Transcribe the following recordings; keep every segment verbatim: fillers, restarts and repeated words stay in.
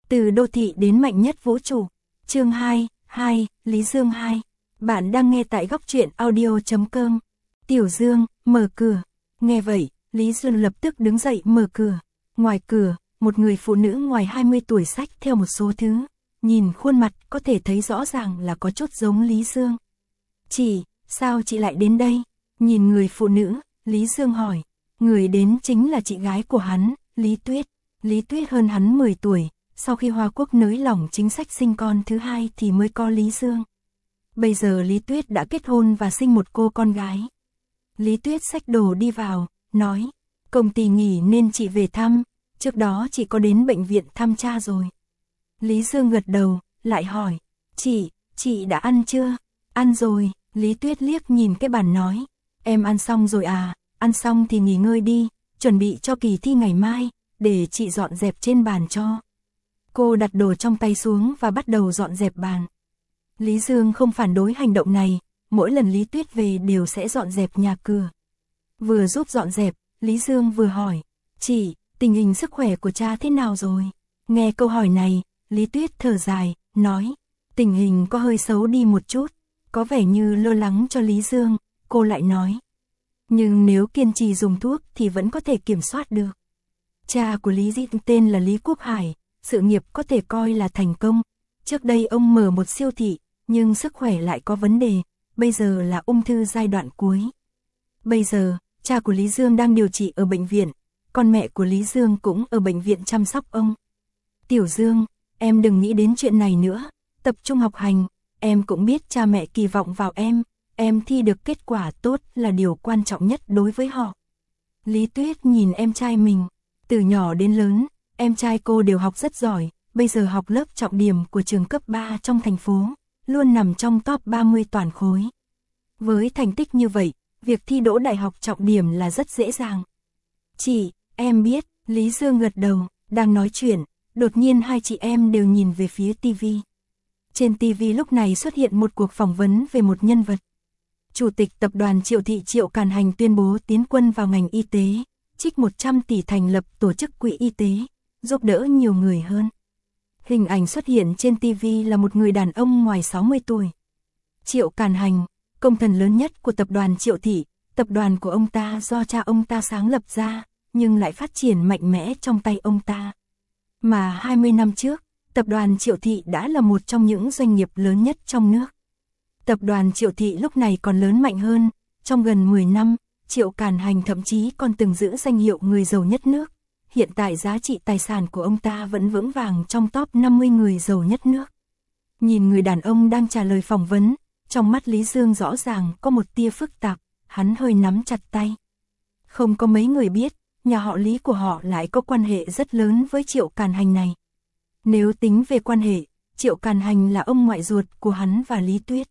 Từ đô thị đến mạnh nhất vũ trụ. Chương hai, hai, Lý Dương hai. Bạn đang nghe tại góc truyện audio chấm com. Tiểu Dương, mở cửa. Nghe vậy, Lý Dương lập tức đứng dậy mở cửa. Ngoài cửa, một người phụ nữ ngoài hai mươi tuổi xách theo một số thứ. Nhìn khuôn mặt có thể thấy rõ ràng là có chút giống Lý Dương. Chị, sao chị lại đến đây? Nhìn người phụ nữ, Lý Dương hỏi. Người đến chính là chị gái của hắn, Lý Tuyết. Lý Tuyết hơn hắn mười tuổi, sau khi Hoa Quốc nới lỏng chính sách sinh con thứ hai thì mới có Lý Dương. Bây giờ Lý Tuyết đã kết hôn và sinh một cô con gái. Lý Tuyết xách đồ đi vào, nói, công ty nghỉ nên chị về thăm, trước đó chị có đến bệnh viện thăm cha rồi. Lý Dương gật đầu, lại hỏi, chị, chị đã ăn chưa? Ăn rồi, Lý Tuyết liếc nhìn cái bàn nói, em ăn xong rồi à, ăn xong thì nghỉ ngơi đi, chuẩn bị cho kỳ thi ngày mai, để chị dọn dẹp trên bàn cho. Cô đặt đồ trong tay xuống và bắt đầu dọn dẹp bàn. Lý Dương không phản đối hành động này, mỗi lần Lý Tuyết về đều sẽ dọn dẹp nhà cửa. Vừa giúp dọn dẹp, Lý Dương vừa hỏi, chị, tình hình sức khỏe của cha thế nào rồi? Nghe câu hỏi này, Lý Tuyết thở dài, nói, tình hình có hơi xấu đi một chút, có vẻ như lo lắng cho Lý Dương, cô lại nói. Nhưng nếu kiên trì dùng thuốc thì vẫn có thể kiểm soát được. Cha của Lý Dương tên là Lý Quốc Hải, sự nghiệp có thể coi là thành công. Trước đây ông mở một siêu thị, nhưng sức khỏe lại có vấn đề, bây giờ là ung thư giai đoạn cuối. Bây giờ, cha của Lý Dương đang điều trị ở bệnh viện, còn mẹ của Lý Dương cũng ở bệnh viện chăm sóc ông. Tiểu Dương, em đừng nghĩ đến chuyện này nữa, tập trung học hành, em cũng biết cha mẹ kỳ vọng vào em, em thi được kết quả tốt là điều quan trọng nhất đối với họ. Lý Tuyết nhìn em trai mình, từ nhỏ đến lớn, em trai cô đều học rất giỏi, bây giờ học lớp trọng điểm của trường cấp ba trong thành phố, luôn nằm trong top ba mươi toàn khối. Với thành tích như vậy, việc thi đỗ đại học trọng điểm là rất dễ dàng. Chị, em biết, Lý Dương gật đầu, đang nói chuyện, đột nhiên hai chị em đều nhìn về phía tivi. Trên tivi lúc này xuất hiện một cuộc phỏng vấn về một nhân vật. Chủ tịch tập đoàn Triệu Thị Triệu Càn Hành tuyên bố tiến quân vào ngành y tế, trích một trăm tỷ thành lập tổ chức quỹ y tế, giúp đỡ nhiều người hơn. Hình ảnh xuất hiện trên tivi là một người đàn ông ngoài sáu mươi tuổi. Triệu Càn Hành, công thần lớn nhất của tập đoàn Triệu Thị, tập đoàn của ông ta do cha ông ta sáng lập ra, nhưng lại phát triển mạnh mẽ trong tay ông ta. Mà hai mươi năm trước, tập đoàn Triệu Thị đã là một trong những doanh nghiệp lớn nhất trong nước. Tập đoàn Triệu Thị lúc này còn lớn mạnh hơn, trong gần mười năm, Triệu Càn Hành thậm chí còn từng giữ danh hiệu người giàu nhất nước. Hiện tại giá trị tài sản của ông ta vẫn vững vàng trong top năm mươi người giàu nhất nước. Nhìn người đàn ông đang trả lời phỏng vấn, trong mắt Lý Dương rõ ràng có một tia phức tạp, hắn hơi nắm chặt tay. Không có mấy người biết, nhà họ Lý của họ lại có quan hệ rất lớn với Triệu Càn Hành này. Nếu tính về quan hệ, Triệu Càn Hành là ông ngoại ruột của hắn và Lý Tuyết.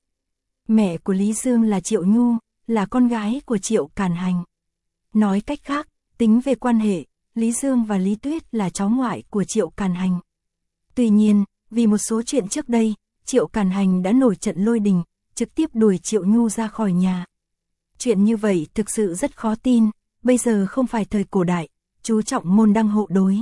Mẹ của Lý Dương là Triệu Nhu, là con gái của Triệu Càn Hành. Nói cách khác, tính về quan hệ, Lý Dương và Lý Tuyết là cháu ngoại của Triệu Càn Hành. Tuy nhiên, vì một số chuyện trước đây, Triệu Càn Hành đã nổi trận lôi đình, trực tiếp đuổi Triệu Nhu ra khỏi nhà. Chuyện như vậy thực sự rất khó tin, bây giờ không phải thời cổ đại, chú trọng môn đăng hộ đối.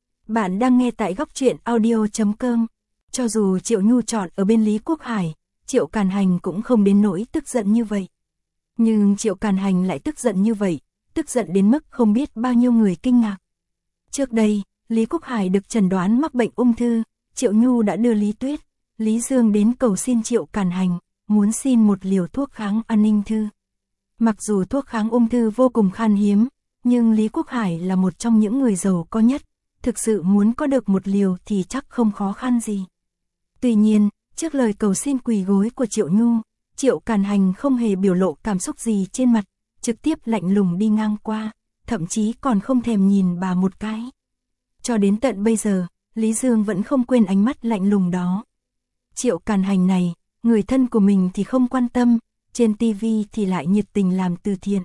Bạn đang nghe tại góc truyện audio chấm com. Cho dù Triệu Nhu chọn ở bên Lý Quốc Hải, Triệu Càn Hành cũng không đến nỗi tức giận như vậy. Nhưng Triệu Càn Hành lại tức giận như vậy, tức giận đến mức không biết bao nhiêu người kinh ngạc. Trước đây, Lý Quốc Hải được chẩn đoán mắc bệnh ung thư, Triệu Nhu đã đưa Lý Tuyết, Lý Dương đến cầu xin Triệu Càn Hành, muốn xin một liều thuốc kháng an ninh thư. Mặc dù thuốc kháng ung thư vô cùng khan hiếm, nhưng Lý Quốc Hải là một trong những người giàu có nhất, thực sự muốn có được một liều thì chắc không khó khăn gì. Tuy nhiên, trước lời cầu xin quỳ gối của Triệu Nhu, Triệu Càn Hành không hề biểu lộ cảm xúc gì trên mặt, trực tiếp lạnh lùng đi ngang qua, thậm chí còn không thèm nhìn bà một cái. Cho đến tận bây giờ, Lý Dương vẫn không quên ánh mắt lạnh lùng đó. Triệu Càn Hành này, người thân của mình thì không quan tâm, trên tivi thì lại nhiệt tình làm từ thiện.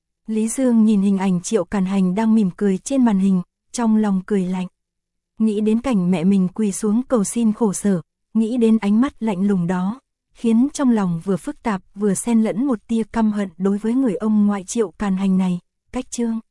Lý Dương nhìn hình ảnh Triệu Càn Hành đang mỉm cười trên màn hình, trong lòng cười lạnh. Nghĩ đến cảnh mẹ mình quỳ xuống cầu xin khổ sở, nghĩ đến ánh mắt lạnh lùng đó, khiến trong lòng vừa phức tạp vừa xen lẫn một tia căm hận đối với người ông ngoại Triệu Càn Hành này. Cách chương